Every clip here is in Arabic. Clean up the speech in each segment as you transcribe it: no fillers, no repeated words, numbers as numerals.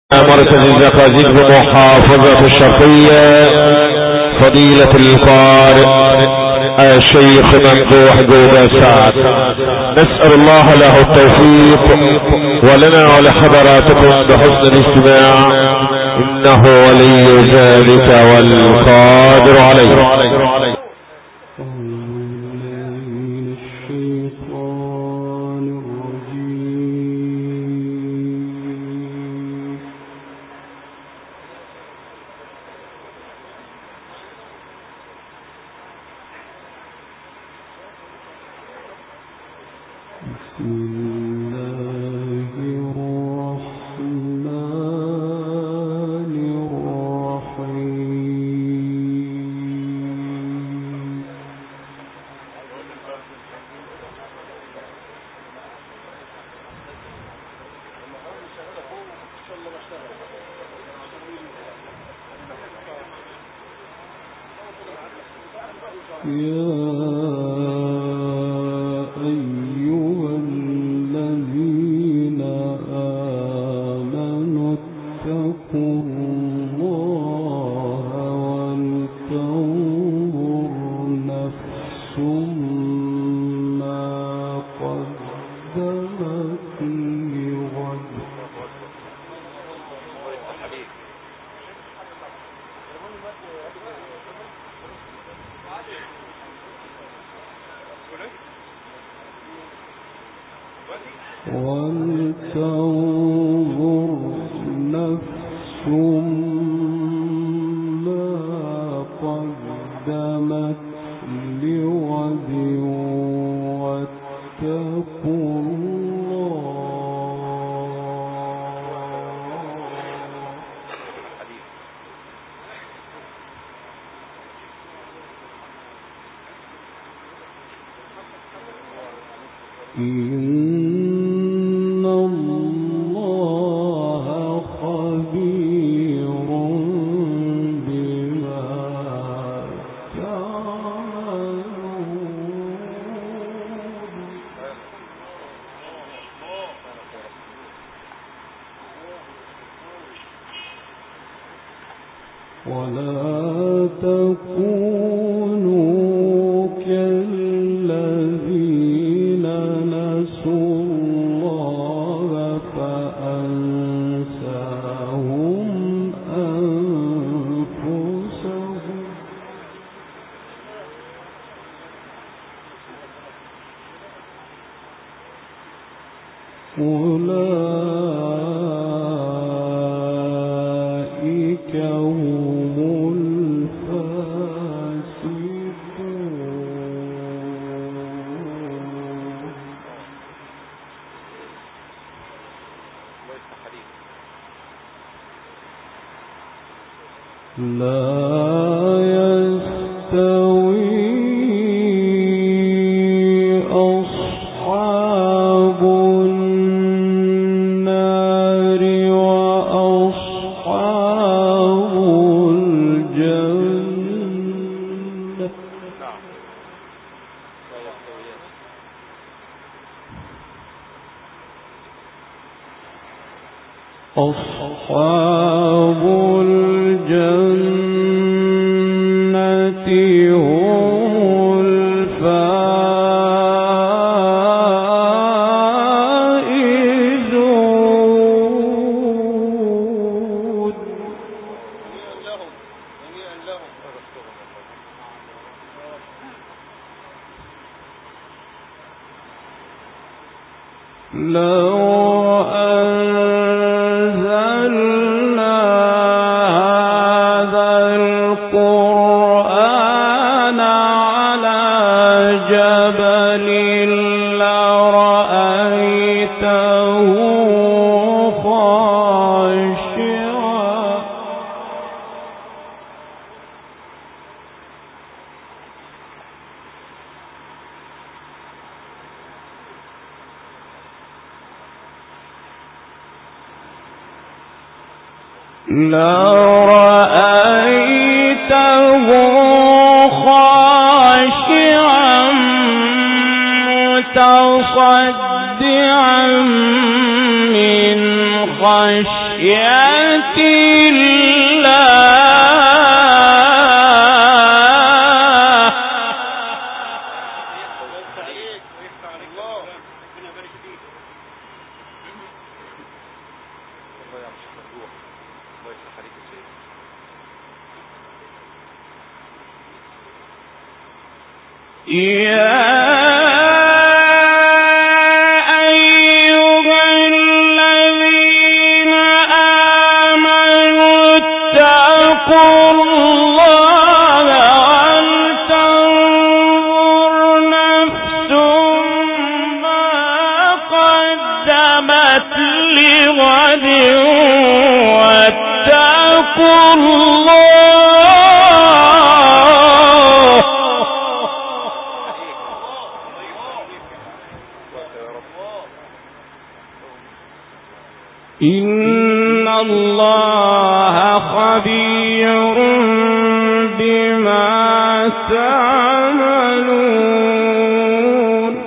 مركز الزقازيق بمحافظة الشرقية فضيلة القارئ الشيخ ممدوح جودة سعد. نسأل الله له التوفيق ولنا ولحضراتكم بحسن الاستماع، إنه ولي ذلك والقادر عليه. متصدعا من خشية إن الله خبير بما تعملون.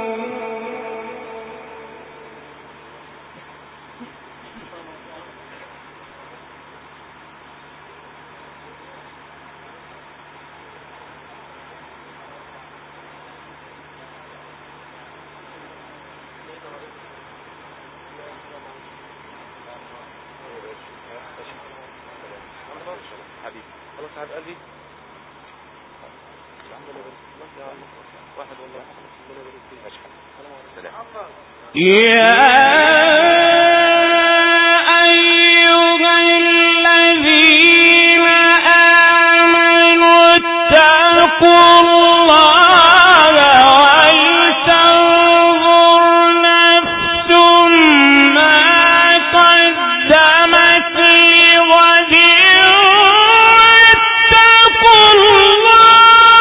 يا أيها الذين آمنوا اتقوا الله ولتنظر نفس ما قدمت لغد واتقوا الله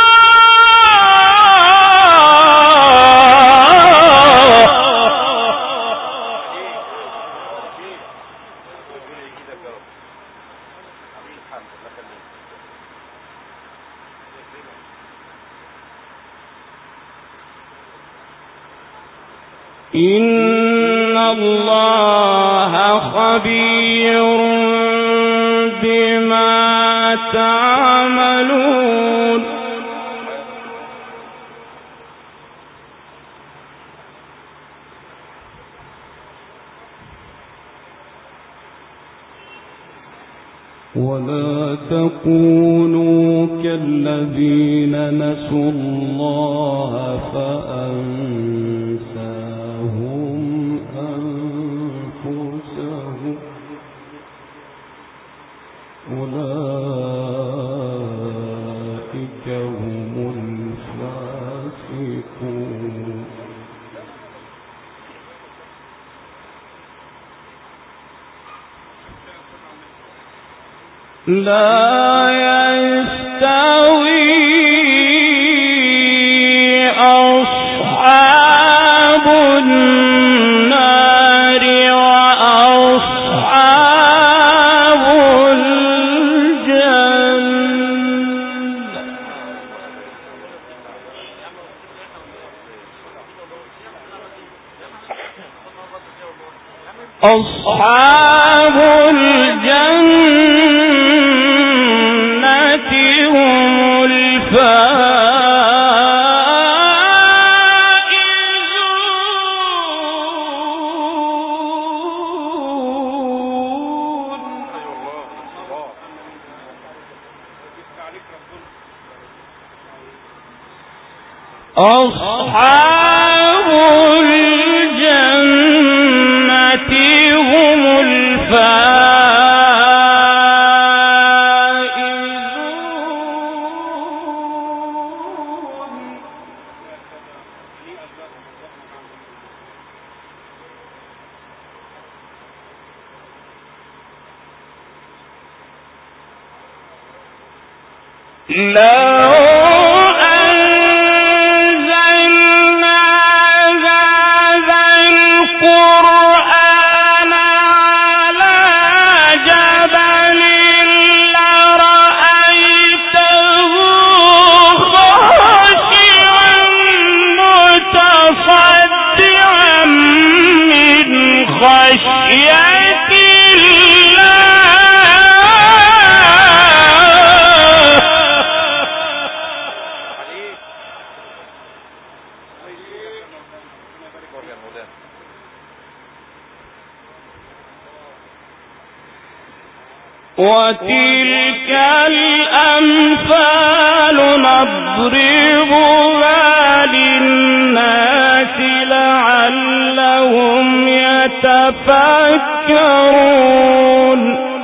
إن الله خبير بما تعملون. ولا تكونوا كالذين نسوا الله فأنساهم أنفسهم أولئك هم الفاسقون. لا يستوي أصحاب النار وأصحاب الجنة. أصحاب الجنة هم الفائزون. أصحاب الجنة هم الفائزون. لو أنزلنا هذا القرآن على جبل لرأيته خاشعا متصدعا من خشية الله. وتلك الأمثال نضربها للناس لعلهم يتفكرون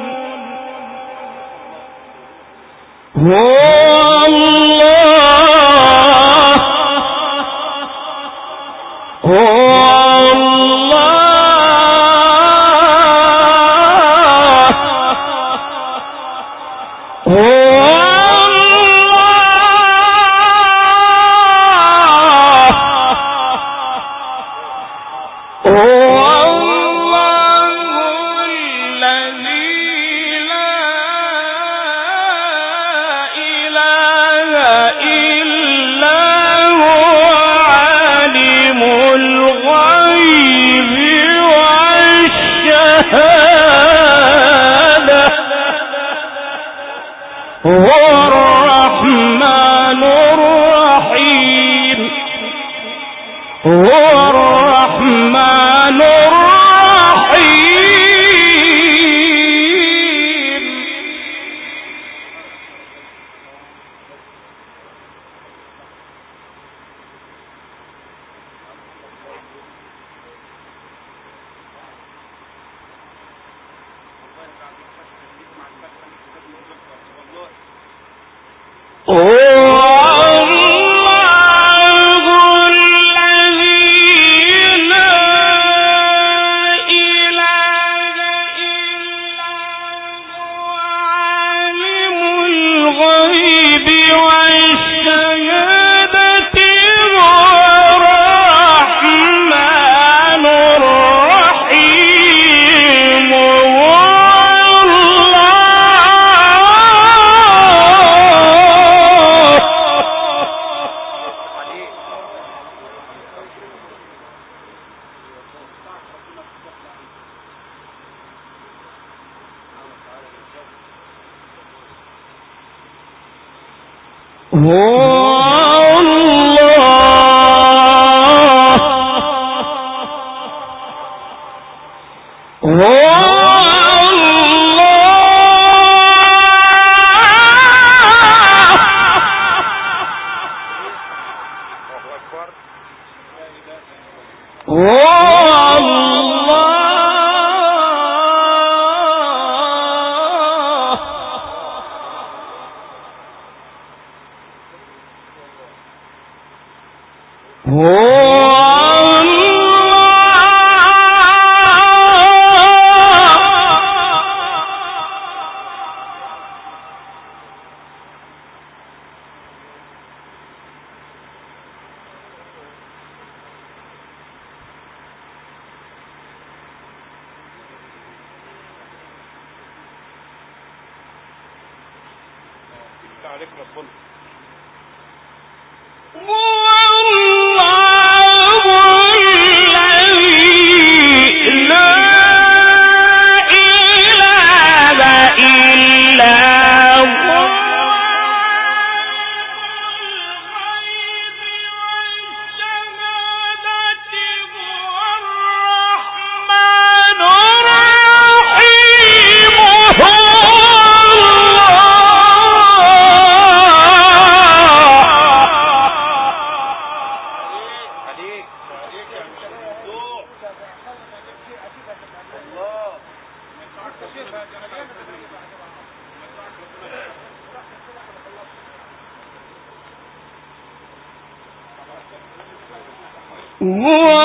هو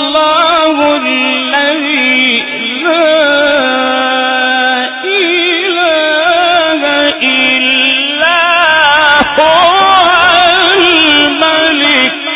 الله الذي لا إله إلا هو الملك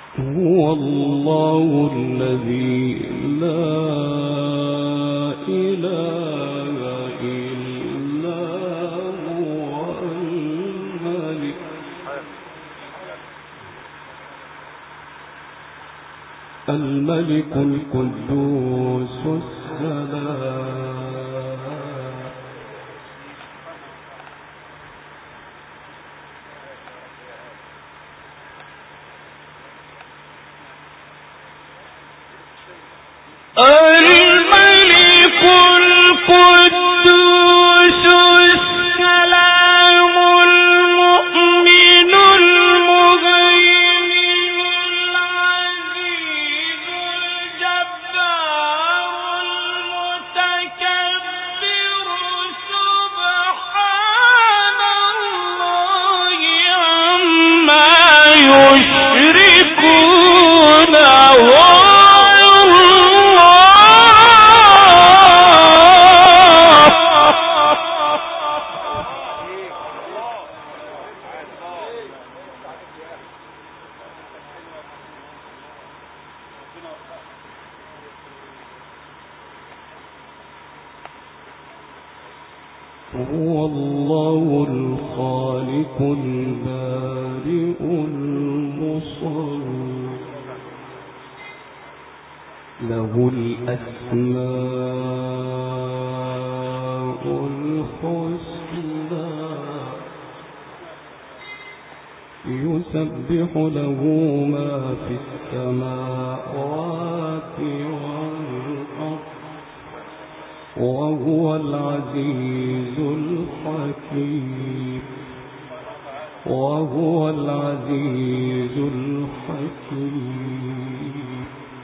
هو الله الذي لا إله إلا هو الملك القدوس السلام. الملك القدوس السلام المؤمن المهيمن العزيز الجبار المتكبر سبحان الله عما يشركون. هو الله الخالق البارئ المصور له الأسماء الحسنى يسبح له ما في السماوات والأرض وهو العزيز الحكيم. وهو العزيز الحكيم.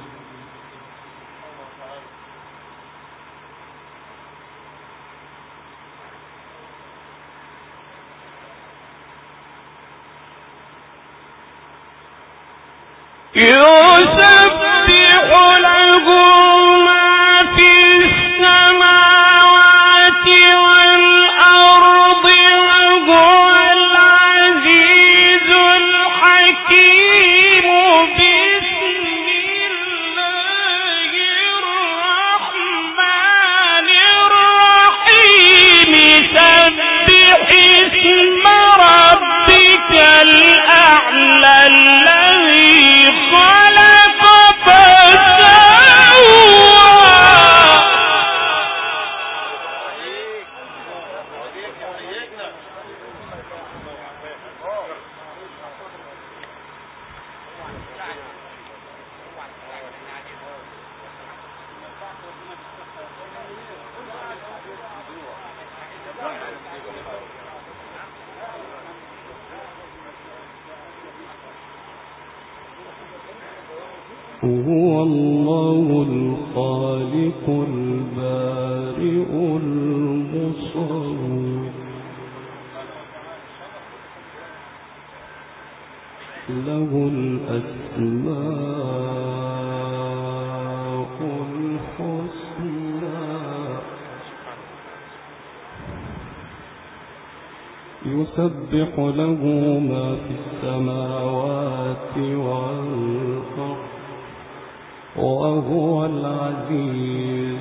يسبح له ما في السماوات والأرض وهو العزيز الحكيم. بسم الله الرحمن الرحيم. سبح اسم ربك الأعلى الذي خلق فسوى. هو الله الخالق البارئ المصور له الأسماء الحسنى يسبح له ما في السماوات والأرض وهو العزيز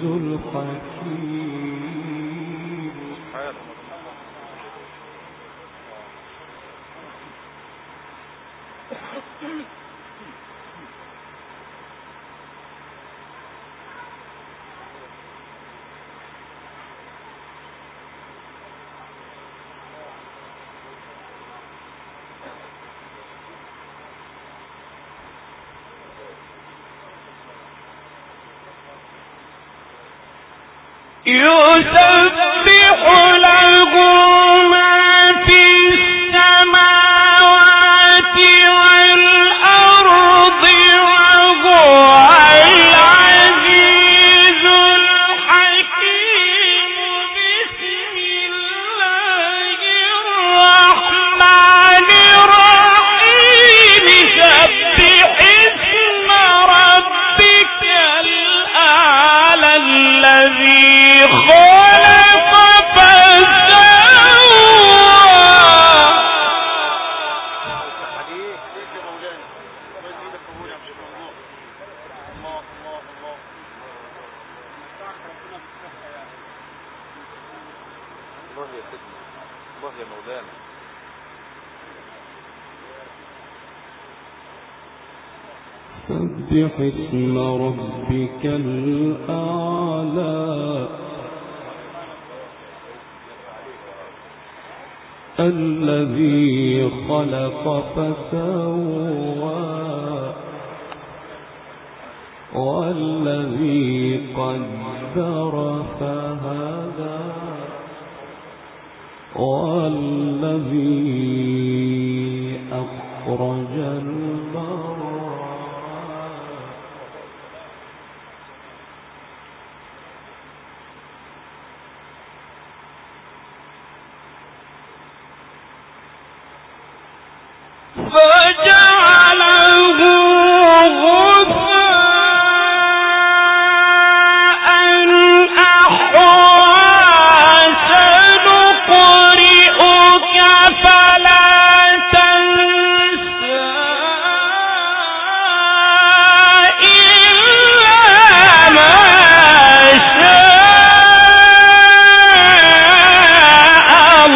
الحكيم. يسبح له ما في السماوات والأرض وهو العزيز الحكيم. بسم الله الرحمن الرحيم. سبح اسم ربك الأعلى الذي خلق فسوى. سبح اسم ربك الأعلى الذي خلق فسوى والذي قدر فهدى والذي أخرج المرعى فجعله غثاء أحوى سنقرئك فلا تنسى إلا ما شاء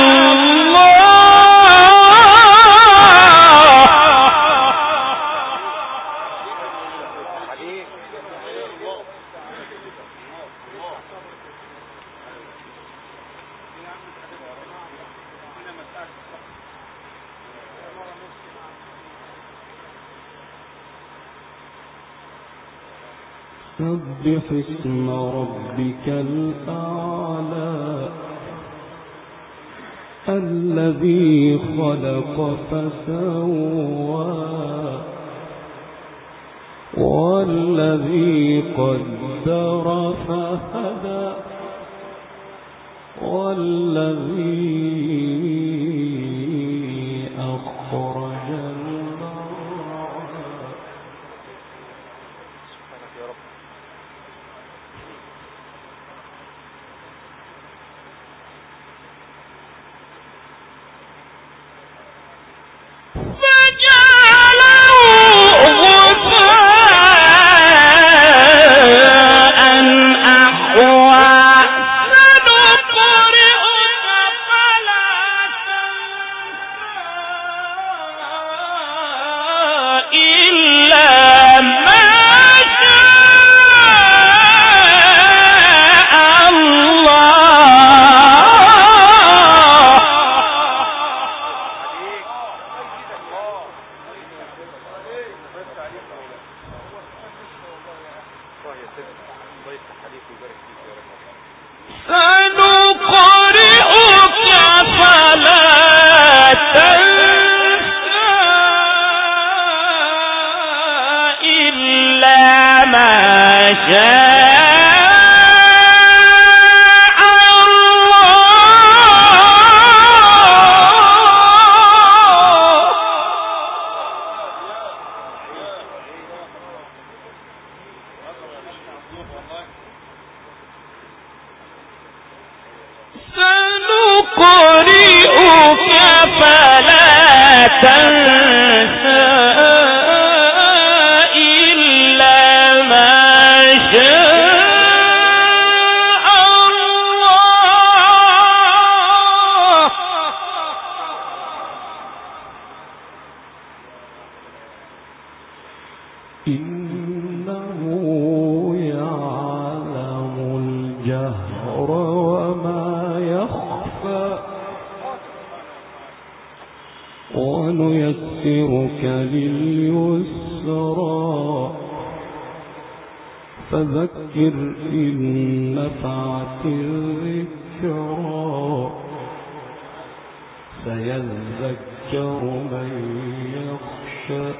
سبح اسم ربك الأعلى الذي خلق فسوى والذي قدر فهدى والذي أخرج المرعى إنه يعلم الجهر وما يخفى ونيسرك لليسرى فذكر إن نفعت الذكرى سيذكر من يخشى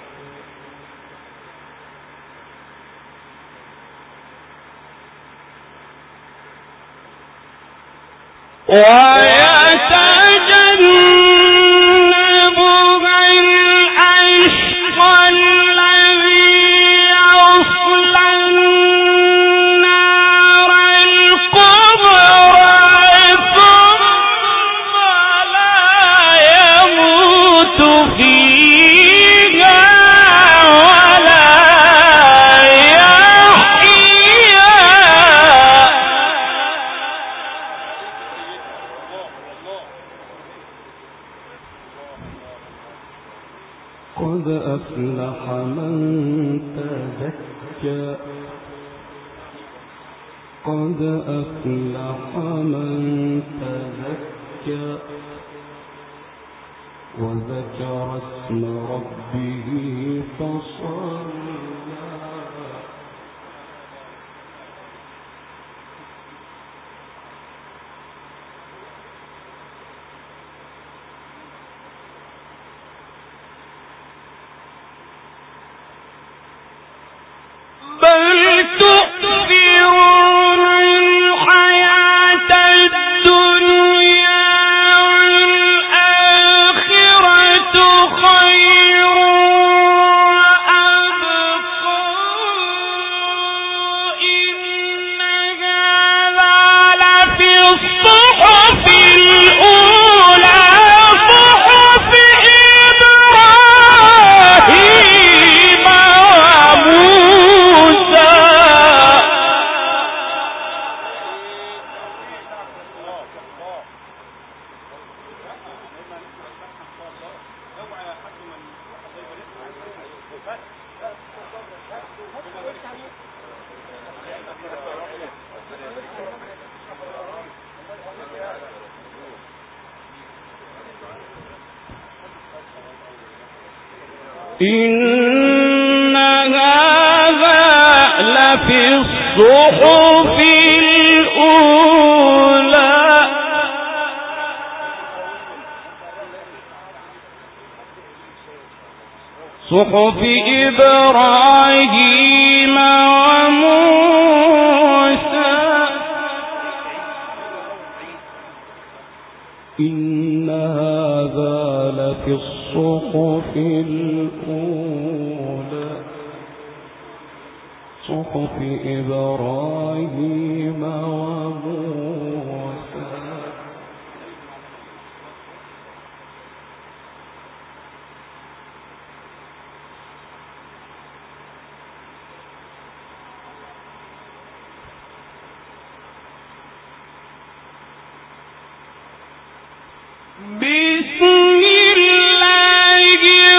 ويتجنبها الأشقى الذي يصلى النار الكبرى ثم لا يموت فيها ولا يحيا قد أفلح من تزكى قد أفلح من تزكى وذكر اسم ربه فصلى بل تؤثرون الحياة الدنيا والآخرة خير وأبقى إن هذا لفي الصحف الأولى صحف إبراهيم وموسى. إن هذا لفي الصحف الأولى صحف إبراهيم وموسى. إن هذا لفي الصحف الأولى صحف إبراهيم وموسى. بسم الله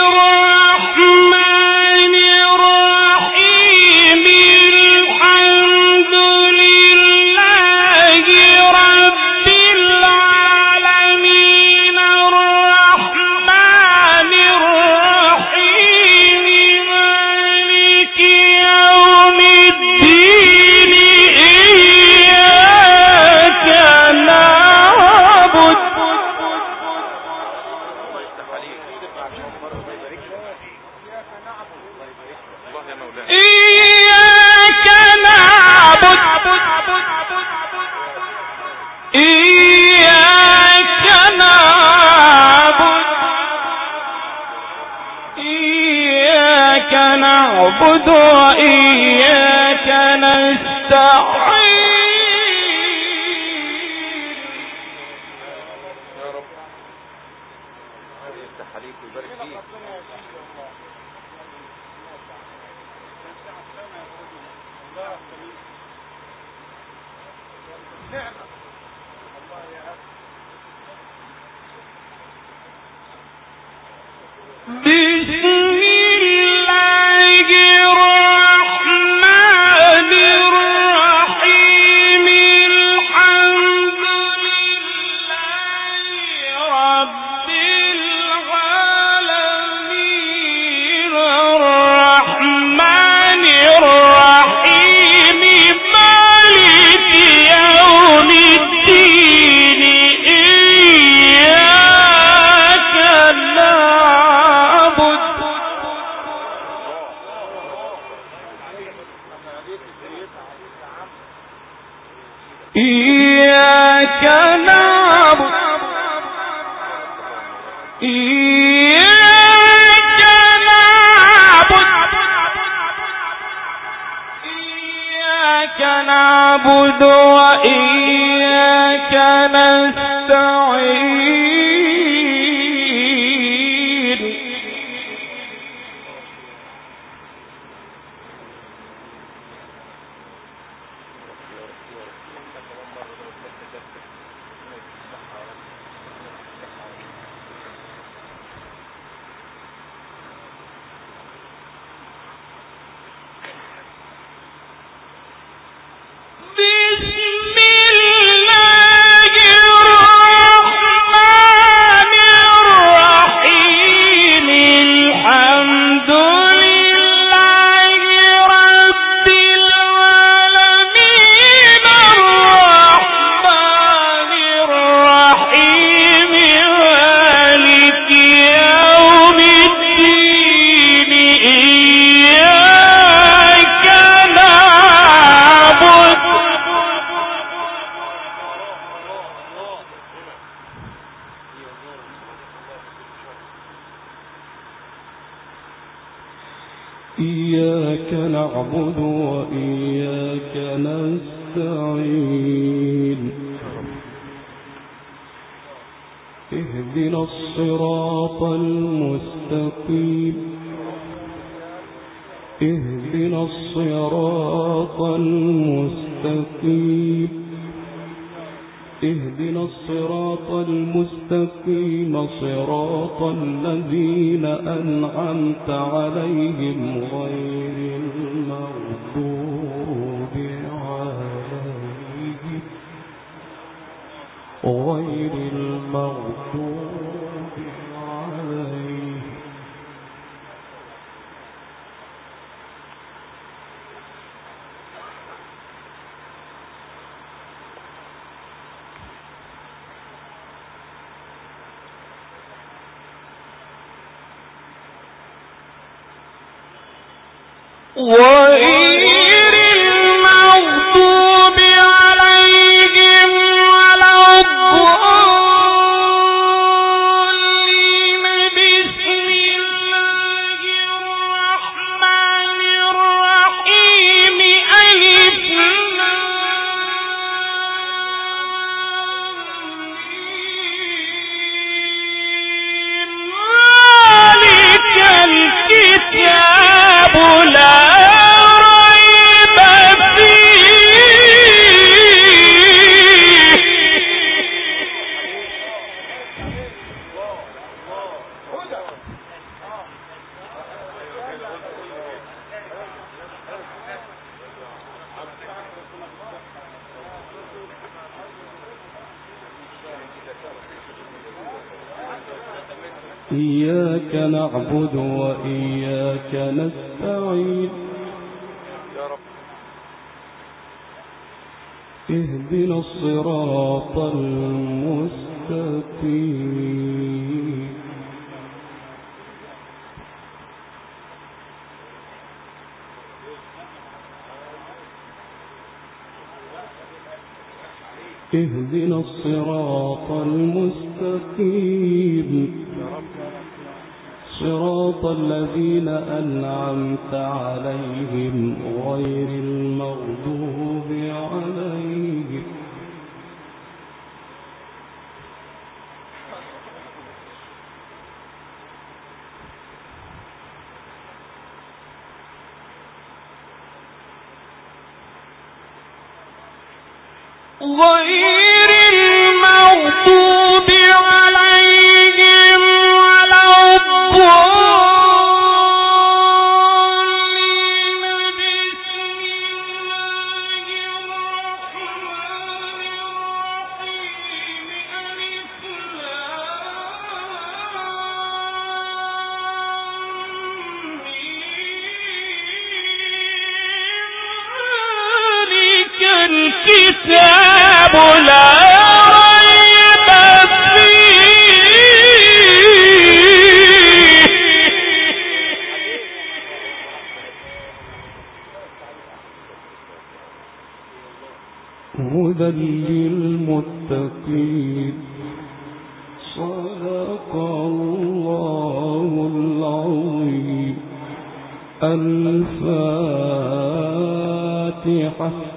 الرحمن الرحيم الحمد لله رب العالمين الرحمن الرحيم مالك يوم الدين إياك نعبد إياك نعبد إياك نعبد إياك نعبد وإياك نستعين. يا رب يفتح عليك ويبارك فيك. بسم الله الرحمن الرحيم الحمد لله رب العالمين الرحمن الرحيم مالك يوم الدين إياك نعبد إياك نعبد إياك نعبد إياك نعبد وإياك نستعين. إياك نعبد وإياك نستعين اهدنا الصراط المستقيم اهدنا الصراط المستقيم اهدنا الصراط المستقيم صراط الذين أنعمت عليهم غير المغضوب عليهم غير المغضوب عليهم ولا الضالين. بسم الله الرحمن الرحيم. ألف ذلك الكتاب لا ريب إياك نعبد وإياك نستعين اهدنا الصراط المستقيم اهدنا الصراط المستقيم صراط الذين أنعمت عليهم غير المغضوب عليهم غير المغضوب عليهم ولا الضالين. الكتاب لا ريب فيه. هدى للمتقين. صدق الله العظيم. الفاتحة.